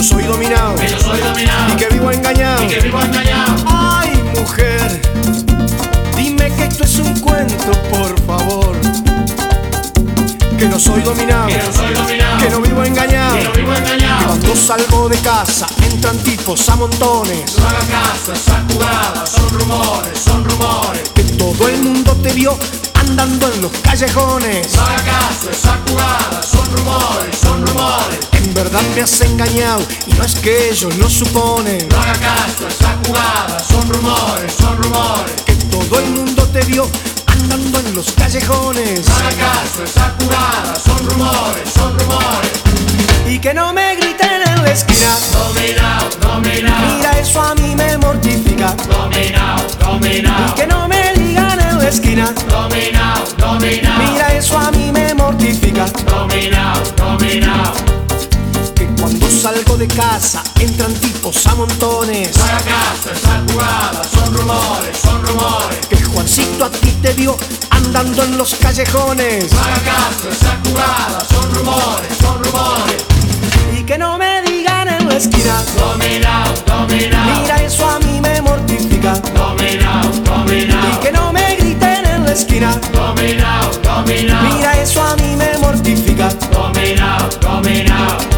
soy dominado, que yo soy dominado y que vivo engañado. y que vivo engañado. Ay, mujer, dime que esto es un cuento, por favor. Que no soy dominado, Que no soy dominado, que no vivo engañado. que no vivo engañado. Cuando salgo de casa entran tipos a montones. No hagas caso, esas jugadas son rumores, son rumores. Que todo el mundo te vio andando en los callejones. No hagas caso, esas jugadas son rumores, son rumores. En verdad me has engañado y no es que ellos lo suponen. No hagas caso, esas jugadas son rumores, son rumores. Que todo el mundo te vio andando en los callejones. No hagas caso, esas jugadas son rumores, son rumores. Y que no me griten en la esquina. Dominado, dominado, Mira, eso a mí me mortifica. dominado, Y dominado, que no me digan en la esquina. dominado, dominado, Mira, eso a mí me mortifica. dominado, dominado. Que cuando salgo de casa entran tipos a montones. No hagas caso, esas jugadas son rumores, son rumores. Que Juancito a ti te vio andando en los callejones. No hagas caso, esas jugadas son rumores, son rumores. Y que no me digan en la esquina. Dominado, dominado, Mira, eso a mí me mortifica. dominado, Y dominado, que no me griten en la esquina. dominado, dominado, Mira, eso a mí me mortifica. dominado, dominado.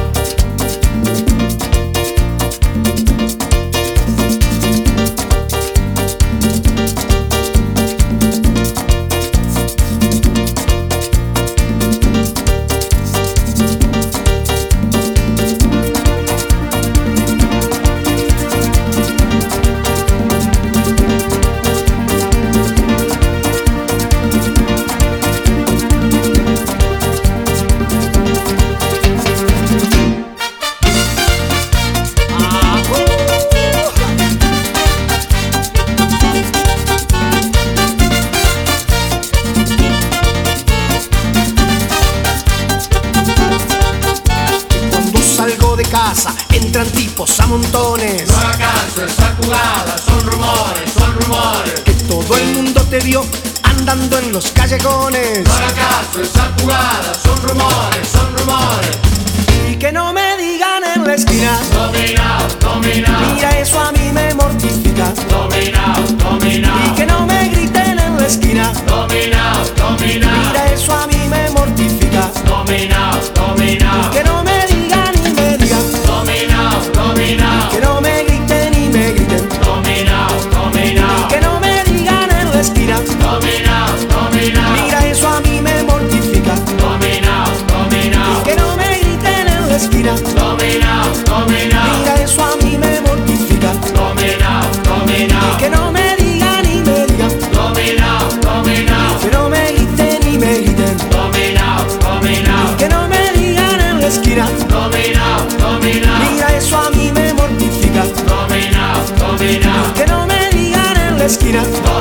Cuando salgo de casa entran tipos a montones. No hagas caso, esas jugadas son rumores, son rumores. Que todo el mundo te vio andando en los callejones. No hagas caso, esas jugadas son rumores, son rumores. Y que no me digan en la esquina. Dominado, dominado, Mira, eso a mí me mortifica. dominado, Y dominado, que no me griten en la esquina. dominado, dominado, Mira, eso a mí me mortifica. dominado, dominado, Que no me digan y me digan. dominado, dominado, Que no me griten y me griten. dominado, dominado, Que no me digan en la esquina. dominado, dominado, Mira, eso a mí me mortifica. dominado, dominado, Que no me griten en la esquina. dominado, dominado, Mira, eso a mí me mortifica. dominado, dominado, Que no me digan y me digan. dominado, dominado, Que no me griten y me griten. dominado, dominado, Que no me digan en la esquina. dominado, dominado, Mira, eso a mí me mortifica. dominado, dominado, Que no me digan en la esquina.